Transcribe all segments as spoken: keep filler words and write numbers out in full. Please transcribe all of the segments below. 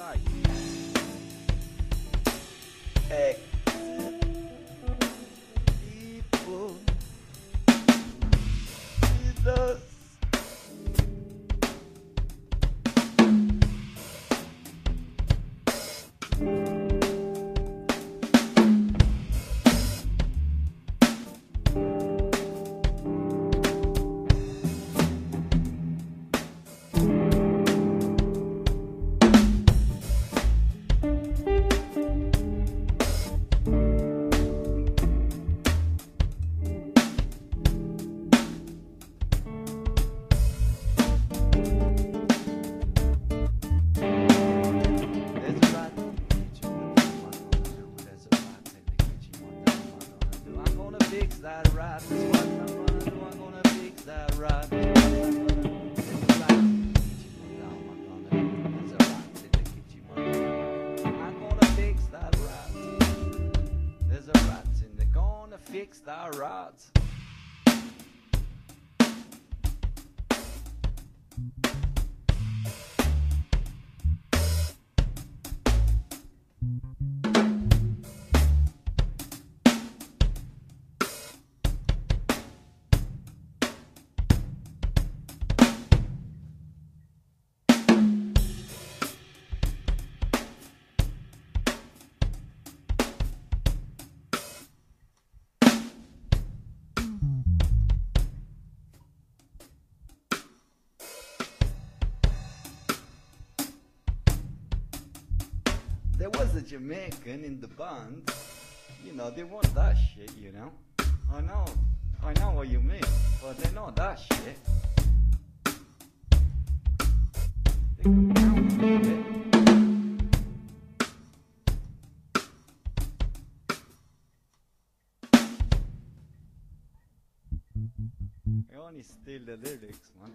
right. Hey. People. Jesus. That right, that's what I'm gonna do. I'm gonna fix that right. That's what I'm gonna do. There's a rat in the kitchen one down. I'm gonna do. There's a rat in the kitchen one down. I'm gonna fix that rat. There's a rat in the gonna fix that rat. There was a Jamaican in the band, you know, they want that shit, you know. I know, I know what you mean, but they know that shit. They can count on shit. I only steal the lyrics, man.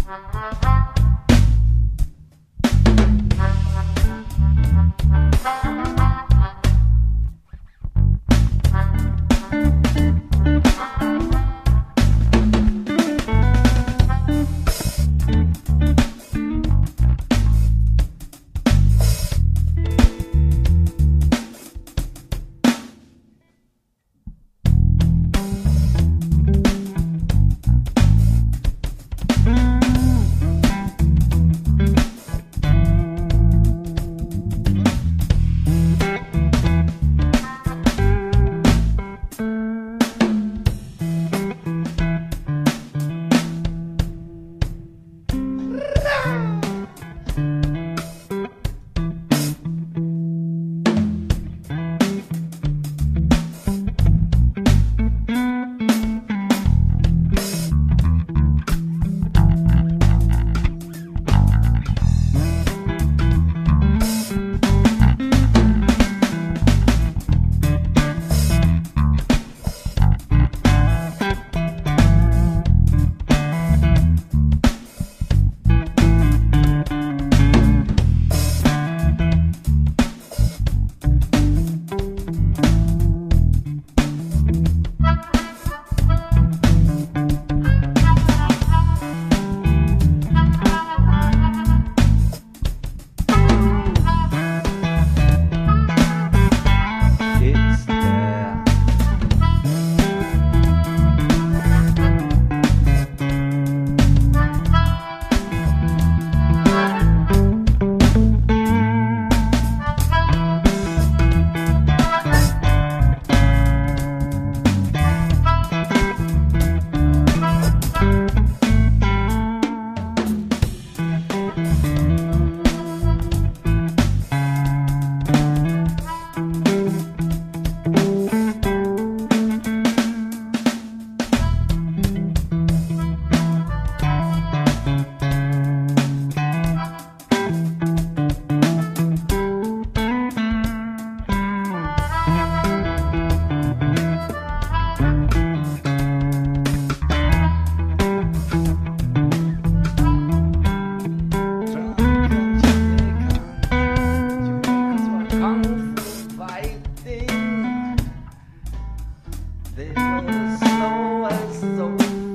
They were slow as so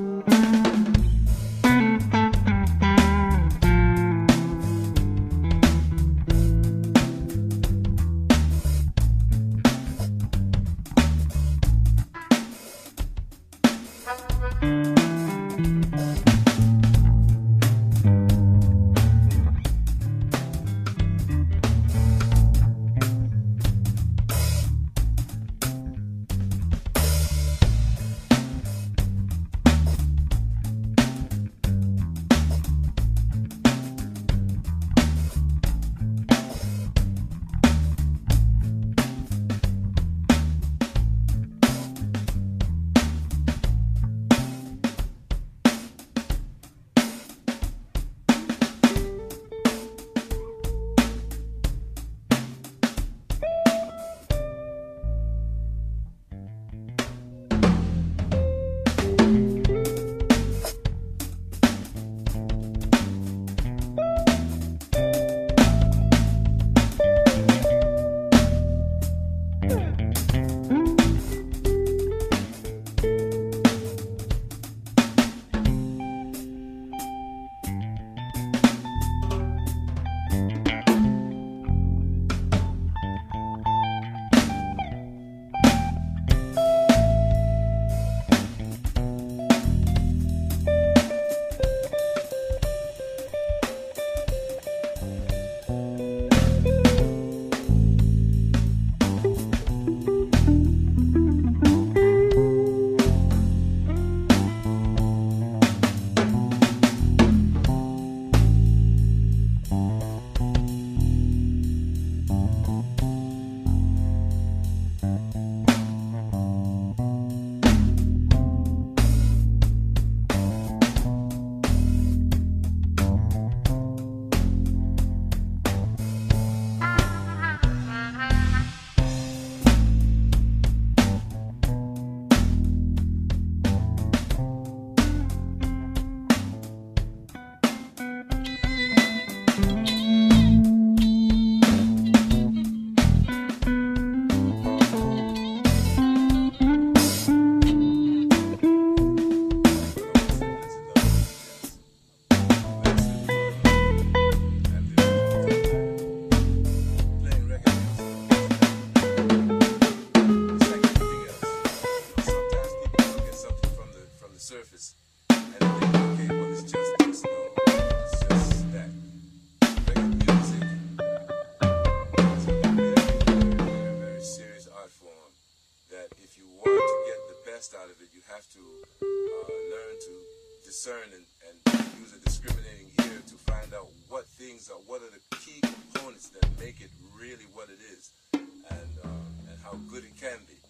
just know, it's just that reggae music is a very, very, very, very serious art form that if you want to get the best out of it, you have to uh, learn to discern and, and use a discriminating ear to find out what things are, what are the key components that make it really what it is, and um, and how good it can be.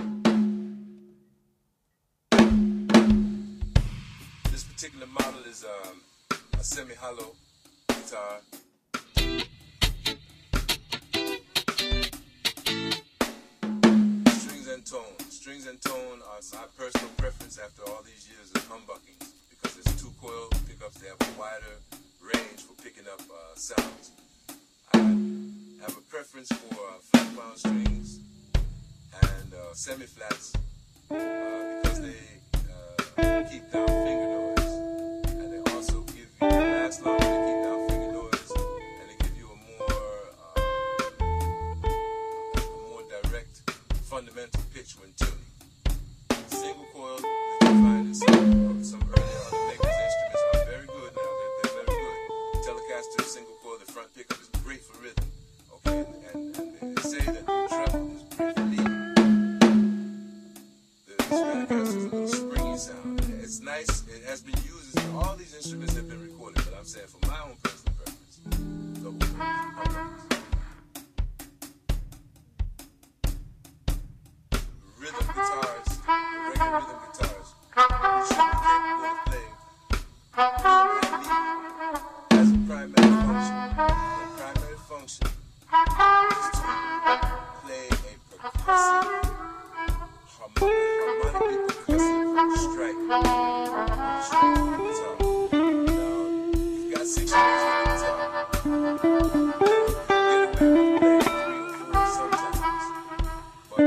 This particular model is um, a semi-hollow guitar. Strings and tone. Strings and tone are my personal preference after all these years of humbuckings, because it's two coil pickups. They have a wider range for picking up uh, sounds. I have a preference for uh, flat bound strings and uh, semi-flats uh, because they uh, keep down finger noise, and they also give you last longer. They keep down finger noise, and they give you a more uh, a more direct fundamental pitch when tuning. Single coil that you find in some some earlier other makers' instruments are very good now. They're, they're very good. Telecaster single coil, the front pickup is great for rhythm. Okay, and, and, and they say that the treble is great for lead. The Stratocaster is a little springy sound. It's nice. It has been used. All these instruments have been recorded, but I'm saying for my own personal preference, double coils. Rhythm guitars, regular rhythm guitars, should be capable of playing rhythm and lead as a primary function. The primary function is to play a percussive, harmonic, harmonically percussive strike. Strike on the guitar. Now, you've got six strings on the guitar. Now, you can get away with playing three or four sometimes, but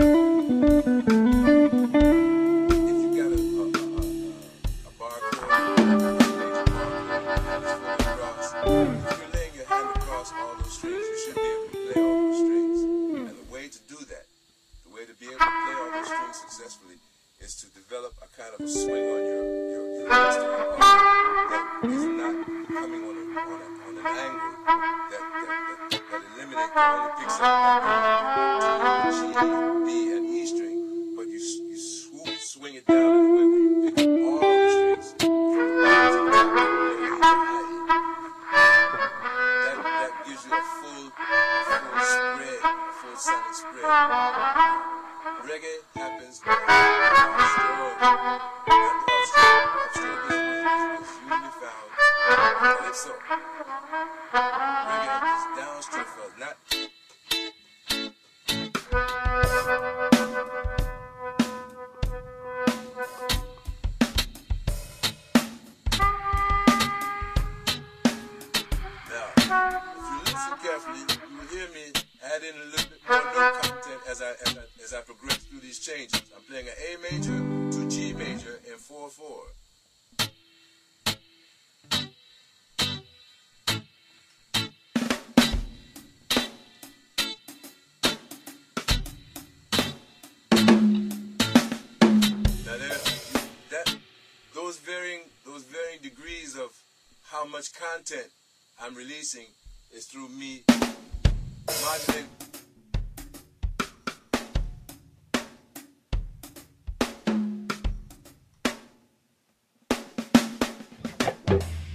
if you got a, a, a, a bar chord, a major bar chord, your hand is fully across, if you're laying your hand across all those strings, you should be able to play all those strings. And the way to do that, the way to be able to play all those strings successfully, is to develop a kind of a swing on your your, your wrist or your arm that is not coming on, a, on, a, on an angle that, that, that, that eliminates, that only picks up that G, B, and E string, but you you swoop, swing it down in a way where you pick up all the strings from the bottom to the top, from the A to high E. That that gives you a full a full spread, a full sonic spread. Reggae happens by upstroke, and upstroke, upstroke is, is usually found in calypso. Reggae is downstroke for not. Now, if you listen carefully, you will hear me add in a little bit more note content as I, as I, as I progress through these changes. I'm playing an A major to G major in four four. Now there, that those varying those varying degrees of how much content I'm releasing is through me modulating.